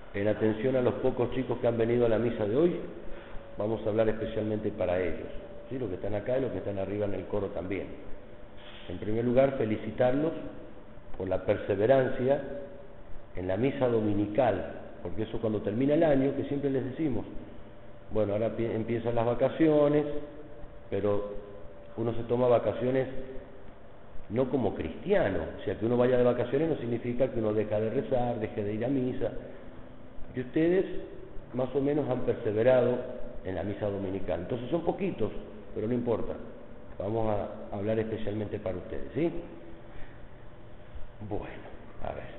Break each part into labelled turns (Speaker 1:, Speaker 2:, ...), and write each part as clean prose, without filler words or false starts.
Speaker 1: En atención a los pocos chicos que han venido a la misa de hoy, vamos a hablar especialmente para ellos, ¿sí? Los que están acá y los que están arriba en el coro también. En primer lugar, felicitarlos por la perseverancia en la misa dominical, porque eso cuando termina el año, que siempre les decimos, bueno, ahora empiezan las vacaciones, pero uno se toma vacaciones no como cristiano, o sea, que uno vaya de vacaciones no significa que uno deja de rezar, deje de ir a misa. Y ustedes más o menos han perseverado en la misa dominical. Entonces son poquitos, pero no importa. Vamos a hablar especialmente para ustedes, ¿sí? Bueno, a ver.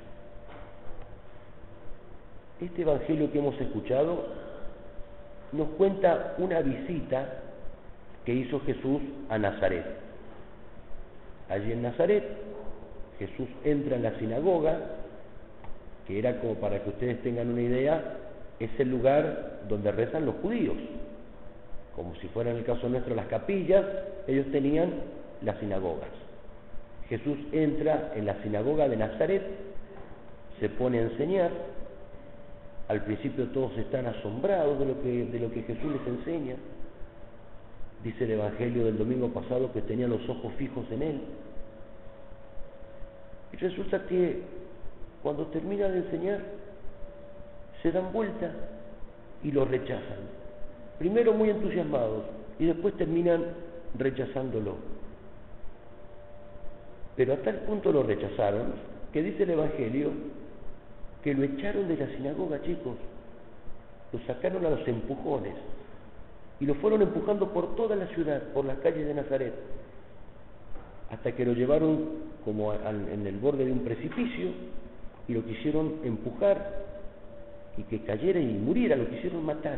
Speaker 1: Este evangelio que hemos escuchado nos cuenta una visita que hizo Jesús a Nazaret. Allí en Nazaret, Jesús entra en la sinagoga, que era, como para que ustedes tengan una idea, es el lugar donde rezan los judíos. Como si fuera en el caso nuestro las capillas, ellos tenían las sinagogas. Jesús entra en la sinagoga de Nazaret, se pone a enseñar. Al principio todos están asombrados de lo que Jesús les enseña. Dice el Evangelio del domingo pasado que tenían los ojos fijos en Él. Y resulta que cuando termina de enseñar, se dan vuelta y lo rechazan. Primero muy entusiasmados y después terminan rechazándolo. Pero a tal punto lo rechazaron que dice el Evangelio que lo echaron de la sinagoga, chicos. Lo sacaron a los empujones y lo fueron empujando por toda la ciudad, por las calles de Nazaret, hasta que lo llevaron como en el borde de un precipicio y lo quisieron empujar y que cayera y muriera, lo quisieron matar.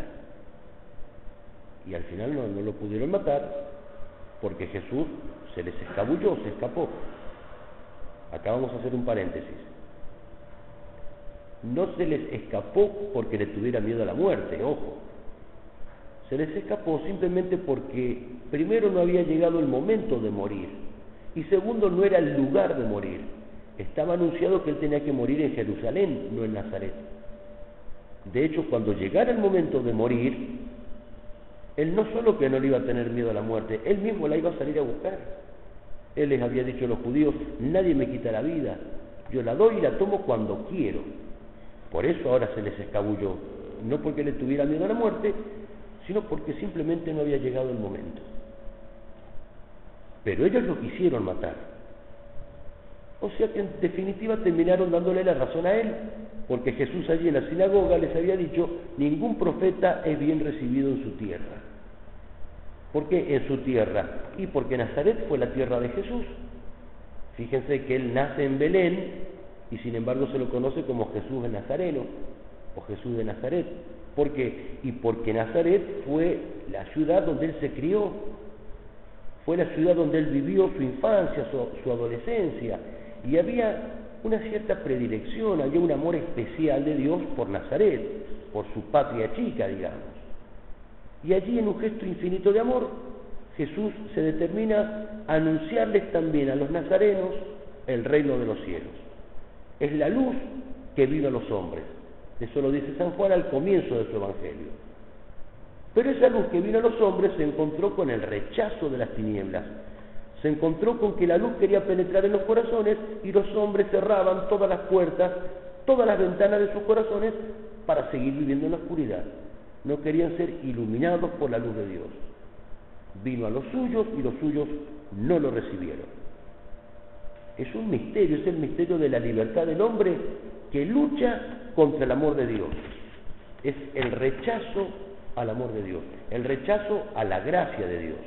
Speaker 1: Y al final no lo pudieron matar porque Jesús se les escabulló, se escapó. Acá vamos a hacer un paréntesis. No se les escapó porque le tuviera miedo a la muerte, ojo. Se les escapó simplemente porque primero no había llegado el momento de morir y segundo no era el lugar de morir. Estaba anunciado que él tenía que morir en Jerusalén, no en Nazaret. De hecho, cuando llegara el momento de morir, él no solo que no le iba a tener miedo a la muerte, él mismo la iba a salir a buscar. Él les había dicho a los judíos, nadie me quita la vida, yo la doy y la tomo cuando quiero. Por eso ahora se les escabulló, no porque le tuviera miedo a la muerte, sino porque simplemente no había llegado el momento. Pero ellos lo quisieron matar. O sea que en definitiva terminaron dándole la razón a él, porque Jesús allí en la sinagoga les había dicho, ningún profeta es bien recibido en su tierra. ¿Por qué en su tierra? Y porque Nazaret fue la tierra de Jesús. Fíjense que él nace en Belén y sin embargo se lo conoce como Jesús el Nazareno o Jesús de Nazaret. ¿Por qué? Y porque Nazaret fue la ciudad donde él se crió, fue la ciudad donde él vivió su infancia, su adolescencia, y había una cierta predilección, había un amor especial de Dios por Nazaret, por su patria chica, digamos. Y allí, en un gesto infinito de amor, Jesús se determina a anunciarles también a los nazarenos el reino de los cielos. Es la luz que vino a los hombres. Eso lo dice San Juan al comienzo de su Evangelio. Pero esa luz que vino a los hombres se encontró con el rechazo de las tinieblas. Se encontró con que la luz quería penetrar en los corazones y los hombres cerraban todas las puertas, todas las ventanas de sus corazones para seguir viviendo en la oscuridad. No querían ser iluminados por la luz de Dios. Vino a los suyos y los suyos no lo recibieron. Es un misterio, es el misterio de la libertad del hombre que lucha contra el amor de Dios. Es el rechazo al amor de Dios, el rechazo a la gracia de Dios.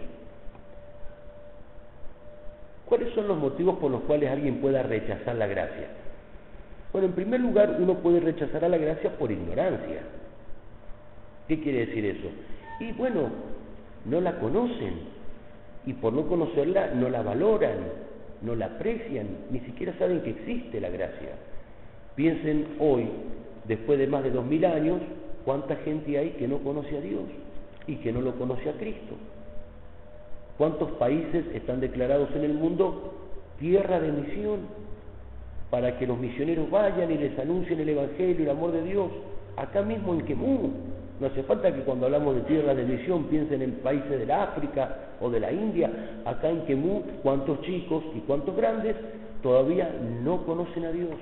Speaker 1: ¿Cuáles son los motivos por los cuales alguien pueda rechazar la gracia? Bueno, en primer lugar, uno puede rechazar a la gracia por ignorancia. ¿Qué quiere decir eso? Y bueno, no la conocen, y por no conocerla no la valoran, no la aprecian, ni siquiera saben que existe la gracia. Piensen hoy, después de más de 2000 años, cuánta gente hay que no conoce a Dios y que no lo conoce a Cristo. ¿Cuántos países están declarados en el mundo tierra de misión para que los misioneros vayan y les anuncien el Evangelio y el amor de Dios? acá mismo en Quemú. No hace falta que cuando hablamos de tierra de misión piensen en países del África o de la India. Acá en Quemú, cuántos chicos y cuántos grandes todavía no conocen a Dios,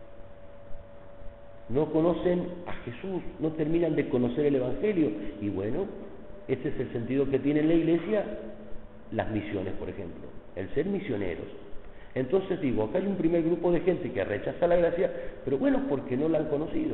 Speaker 1: no conocen a Jesús, no terminan de conocer el Evangelio. Y bueno, ese es el sentido que tiene la Iglesia las misiones, por ejemplo, el ser misioneros. Entonces digo, acá hay un primer grupo de gente que rechaza la gracia, pero bueno, porque no la han conocido.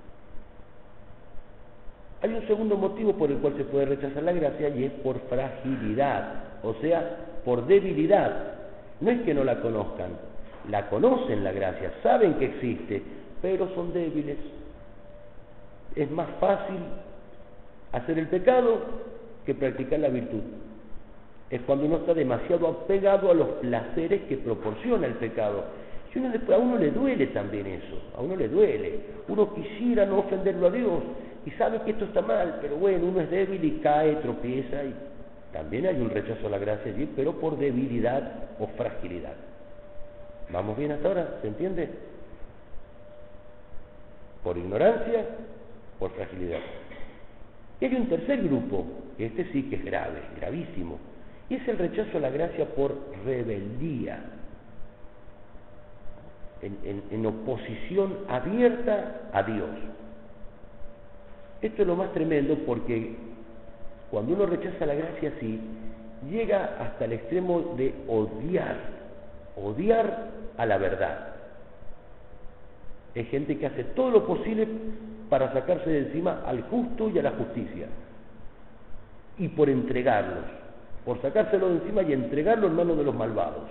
Speaker 1: Hay un segundo motivo por el cual se puede rechazar la gracia, y es por fragilidad, o sea, por debilidad. No es que no la conozcan, la conocen la gracia, saben que existe, pero son débiles. Es más fácil hacer el pecado que practicar la virtud. Es cuando uno está demasiado apegado a los placeres que proporciona el pecado. Y a uno le duele también eso, a uno le duele. Uno quisiera no ofenderlo a Dios y sabe que esto está mal, pero bueno, uno es débil y cae, tropieza, y también hay un rechazo a la gracia allí, pero por debilidad o fragilidad. ¿Vamos bien hasta ahora? ¿Se entiende? Por ignorancia, por fragilidad. Y hay un tercer grupo, que este sí que es grave, gravísimo, y es el rechazo a la gracia por rebeldía, en oposición abierta a Dios. Esto es lo más tremendo, porque cuando uno rechaza la gracia así, llega hasta el extremo de odiar a la verdad. Es gente que hace todo lo posible para sacarse de encima al justo y a la justicia, y por entregarlos, por sacárselo de encima y entregarlo en manos de los malvados.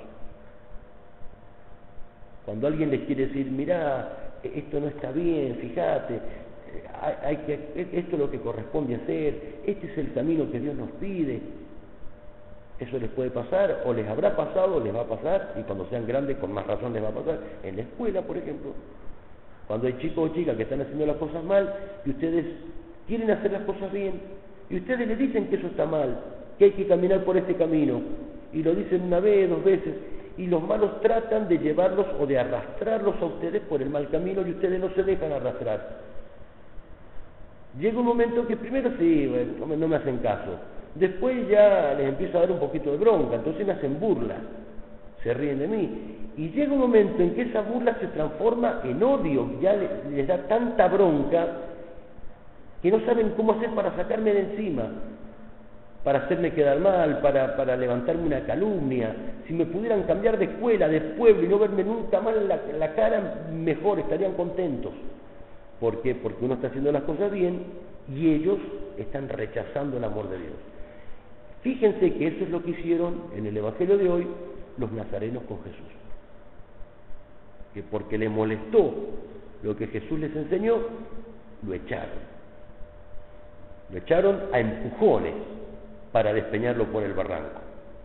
Speaker 1: Cuando alguien les quiere decir, mirá, esto no está bien, fíjate, esto es lo que corresponde hacer, este es el camino que Dios nos pide, eso les puede pasar, o les habrá pasado, o les va a pasar, y cuando sean grandes con más razón les va a pasar, en la escuela, por ejemplo. Cuando hay chicos o chicas que están haciendo las cosas mal, y ustedes quieren hacer las cosas bien, y ustedes le dicen que eso está mal, que hay que caminar por este camino, y lo dicen una vez, 2 veces, y los malos tratan de llevarlos o de arrastrarlos a ustedes por el mal camino, y ustedes no se dejan arrastrar. Llega un momento que primero sí, bueno, no me hacen caso, después ya les empiezo a dar un poquito de bronca, entonces me hacen burla, se ríen de mí, y llega un momento en que esa burla se transforma en odio, ya les da tanta bronca que no saben cómo hacer para sacarme de encima, para hacerme quedar mal, para levantarme una calumnia. Si me pudieran cambiar de escuela, de pueblo, y no verme nunca más la cara, mejor, estarían contentos. ¿Por qué? Porque uno está haciendo las cosas bien y ellos están rechazando el amor de Dios. Fíjense que eso es lo que hicieron en el Evangelio de hoy los nazarenos con Jesús. Que porque les molestó lo que Jesús les enseñó, lo echaron. Lo echaron a empujones para despeñarlo por el barranco.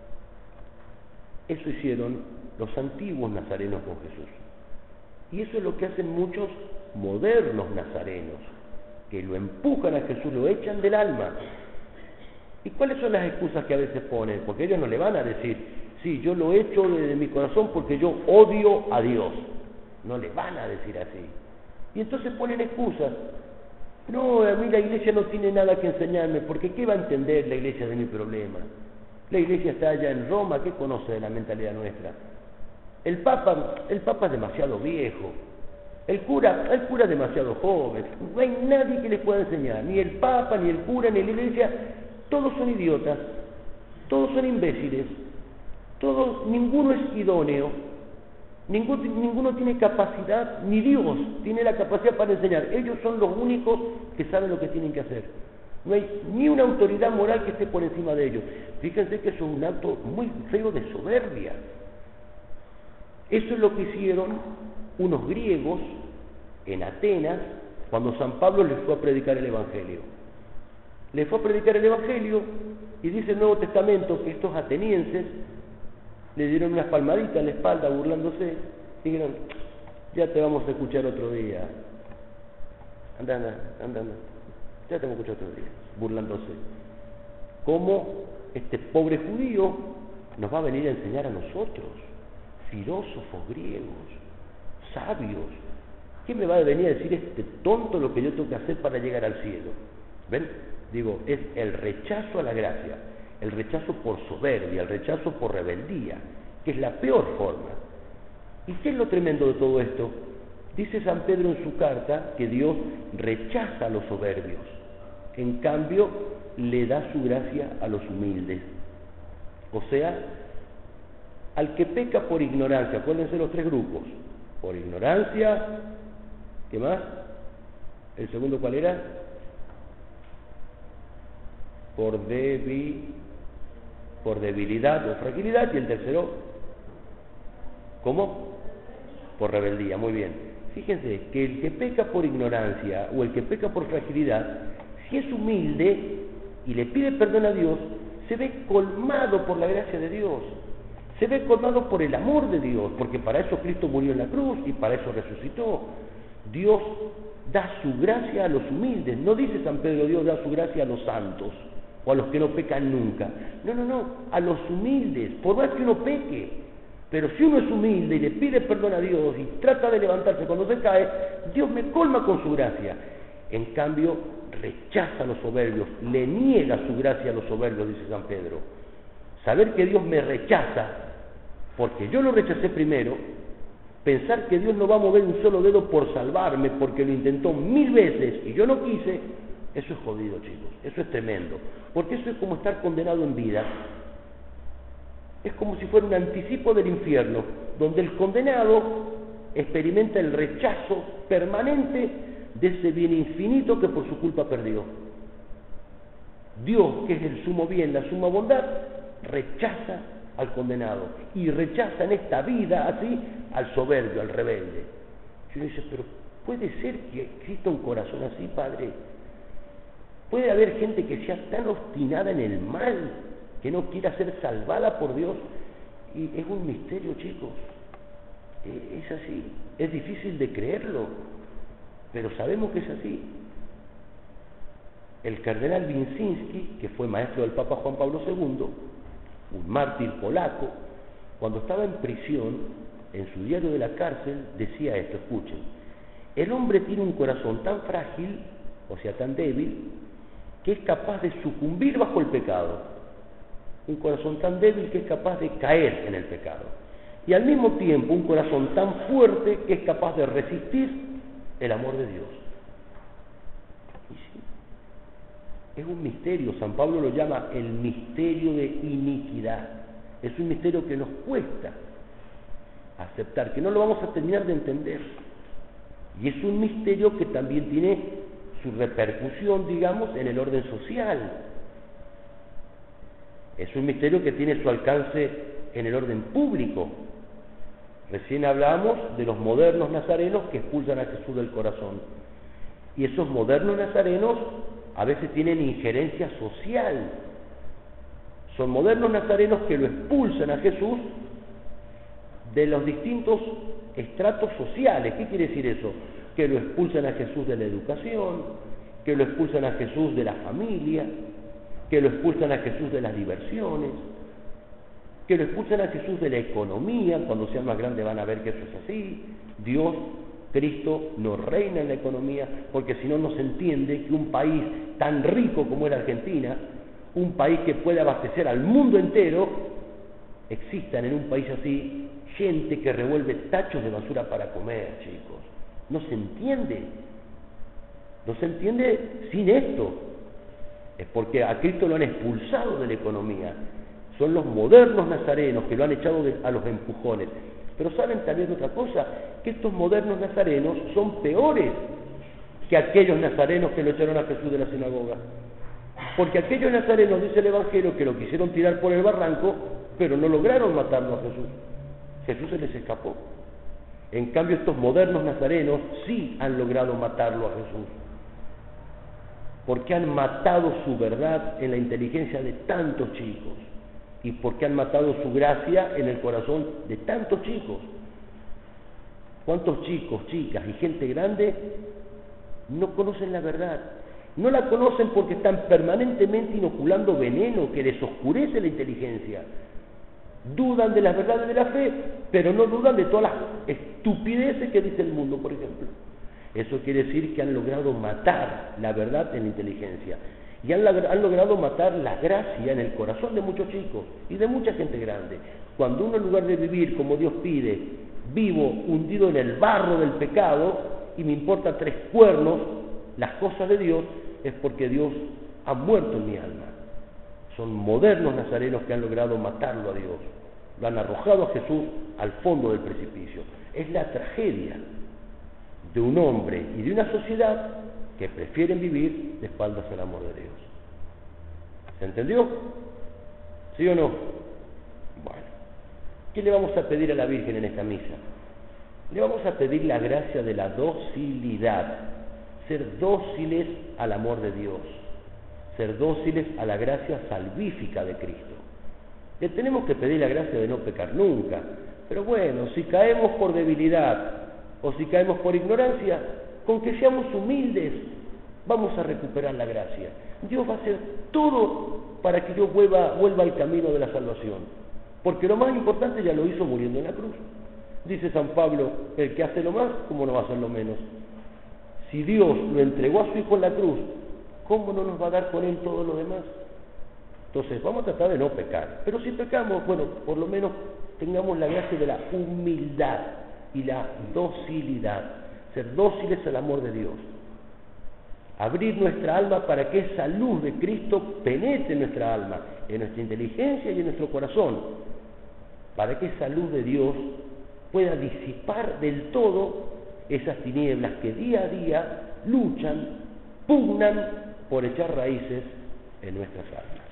Speaker 1: Eso hicieron los antiguos nazarenos con Jesús. Y eso es lo que hacen muchos modernos nazarenos, que lo empujan a Jesús, lo echan del alma. ¿Y cuáles son las excusas que a veces ponen? Porque ellos no le van a decir, sí, yo lo echo de mi corazón porque yo odio a Dios. No le van a decir así. Y entonces ponen excusas. No, a mí la iglesia no tiene nada que enseñarme, porque ¿qué va a entender la iglesia de mi problema? La iglesia está allá en Roma, ¿qué conoce de la mentalidad nuestra? El Papa es demasiado viejo, el cura es demasiado joven, no hay nadie que les pueda enseñar, ni el Papa, ni el cura, ni la iglesia, todos son idiotas, todos son imbéciles, ninguno es idóneo, ninguno tiene capacidad, ni Dios tiene la capacidad para enseñar. Ellos son los únicos que saben lo que tienen que hacer. No hay ni una autoridad moral que esté por encima de ellos. Fíjense que eso es un acto muy feo de soberbia. Eso es lo que hicieron unos griegos en Atenas cuando San Pablo les fue a predicar el Evangelio. Les fue a predicar el Evangelio y dice el Nuevo Testamento que estos atenienses le dieron unas palmaditas en la espalda burlándose y dijeron, ya te vamos a escuchar otro día. Anda, ya te vamos a escuchar otro día, burlándose. ¿Cómo este pobre judío nos va a venir a enseñar a nosotros, filósofos griegos, sabios, ¿Qué me va a venir a decir este tonto lo que yo tengo que hacer para llegar al cielo? ¿Ven? Digo, es el rechazo a la gracia, el rechazo por soberbia, el rechazo por rebeldía, que es la peor forma. ¿Y qué es lo tremendo de todo esto? Dice San Pedro en su carta que Dios rechaza a los soberbios, en cambio le da su gracia a los humildes. O sea, al que peca por ignorancia, acuérdense los tres grupos, por ignorancia, ¿qué más? ¿El segundo cuál era? Por debilidad o fragilidad, y el tercero, ¿cómo? Por rebeldía, muy bien. Fíjense que el que peca por ignorancia o el que peca por fragilidad, si es humilde y le pide perdón a Dios, se ve colmado por la gracia de Dios, se ve colmado por el amor de Dios, porque para eso Cristo murió en la cruz y para eso resucitó. Dios da su gracia a los humildes, no dice San Pedro, Dios da su gracia a los santos o a los que no pecan nunca. No, a los humildes, por más que uno peque. Pero si uno es humilde y le pide perdón a Dios y trata de levantarse cuando se cae, Dios me colma con su gracia. En cambio, rechaza a los soberbios, le niega su gracia a los soberbios, dice San Pedro. Saber que Dios me rechaza, porque yo lo rechacé primero, pensar que Dios no va a mover un solo dedo por salvarme, porque lo intentó 1000 veces y yo no quise, eso es jodido, chicos, eso es tremendo, porque eso es como estar condenado en vida. Es como si fuera un anticipo del infierno, donde el condenado experimenta el rechazo permanente de ese bien infinito que por su culpa perdió. Dios, que es el sumo bien, la suma bondad, rechaza al condenado y rechaza en esta vida así al soberbio, al rebelde. Y uno dice, pero ¿puede ser que exista un corazón así, Padre? ¿Puede haber gente que sea tan obstinada en el mal, que no quiera ser salvada por Dios? Y es un misterio, chicos, es así, es difícil de creerlo, pero sabemos que es así. El cardenal Winczynski, que fue maestro del Papa Juan Pablo II, un mártir polaco, cuando estaba en prisión, en su diario de la cárcel, decía esto, escuchen: el hombre tiene un corazón tan frágil, o sea, tan débil, que es capaz de sucumbir bajo el pecado. Un corazón tan débil que es capaz de caer en el pecado. Y al mismo tiempo un corazón tan fuerte que es capaz de resistir el amor de Dios. Y sí, es un misterio. San Pablo lo llama el misterio de iniquidad. Es un misterio que nos cuesta aceptar, que no lo vamos a terminar de entender. Y es un misterio que también tiene su repercusión, digamos, en el orden social. Es un misterio que tiene su alcance en el orden público. Recién hablamos de los modernos nazarenos que expulsan a Jesús del corazón. Y esos modernos nazarenos a veces tienen injerencia social. Son modernos nazarenos que lo expulsan a Jesús de los distintos estratos sociales. ¿Qué quiere decir eso? Que lo expulsan a Jesús de la educación, que lo expulsan a Jesús de la familia, que lo expulsan a Jesús de las diversiones, que lo expulsan a Jesús de la economía. Cuando sean más grandes van a ver que eso es así. Dios, Cristo, no reina en la economía, porque si no, no se entiende que un país tan rico como era Argentina, un país que puede abastecer al mundo entero, existan en un país así gente que revuelve tachos de basura para comer, chicos. No se entiende. No se entiende sin esto. Es porque a Cristo lo han expulsado de la economía. Son los modernos nazarenos que lo han echado a los empujones. Pero saben también otra cosa, que estos modernos nazarenos son peores que aquellos nazarenos que lo echaron a Jesús de la sinagoga. Porque aquellos nazarenos, dice el Evangelio, que lo quisieron tirar por el barranco, pero no lograron matarlo a Jesús. Jesús se les escapó. En cambio, estos modernos nazarenos sí han logrado matarlo a Jesús, porque han matado su verdad en la inteligencia de tantos chicos y porque han matado su gracia en el corazón de tantos chicos. ¿Cuántos chicos, chicas y gente grande no conocen la verdad? No la conocen porque están permanentemente inoculando veneno que les oscurece la inteligencia. Dudan de las verdades de la fe, pero no dudan de todas las estupideces que dice el mundo, por ejemplo. Eso quiere decir que han logrado matar la verdad en la inteligencia. Y han logrado matar la gracia en el corazón de muchos chicos y de mucha gente grande. Cuando uno, en lugar de vivir como Dios pide, vivo hundido en el barro del pecado y me importa 3 cuernos las cosas de Dios, es porque Dios ha muerto en mi alma. Son modernos nazarenos que han logrado matarlo a Dios. Lo han arrojado a Jesús al fondo del precipicio. Es la tragedia de un hombre y de una sociedad que prefieren vivir de espaldas al amor de Dios. ¿Se entendió? ¿Sí o no? Bueno, ¿qué le vamos a pedir a la Virgen en esta misa? Le vamos a pedir la gracia de la docilidad, ser dóciles al amor de Dios, ser dóciles a la gracia salvífica de Cristo. Le tenemos que pedir la gracia de no pecar nunca, pero bueno, si caemos por debilidad o si caemos por ignorancia, con que seamos humildes, vamos a recuperar la gracia. Dios va a hacer todo para que yo vuelva al camino de la salvación, porque lo más importante ya lo hizo muriendo en la cruz. Dice San Pablo, el que hace lo más, ¿cómo no va a hacer lo menos? Si Dios lo entregó a su Hijo en la cruz, ¿cómo no nos va a dar con Él todo lo demás? Entonces, vamos a tratar de no pecar, pero si pecamos, bueno, por lo menos tengamos la gracia de la humildad y la docilidad, ser dóciles al amor de Dios, abrir nuestra alma para que esa luz de Cristo penetre en nuestra alma, en nuestra inteligencia y en nuestro corazón, para que esa luz de Dios pueda disipar del todo esas tinieblas que día a día luchan, pugnan por echar raíces en nuestras almas.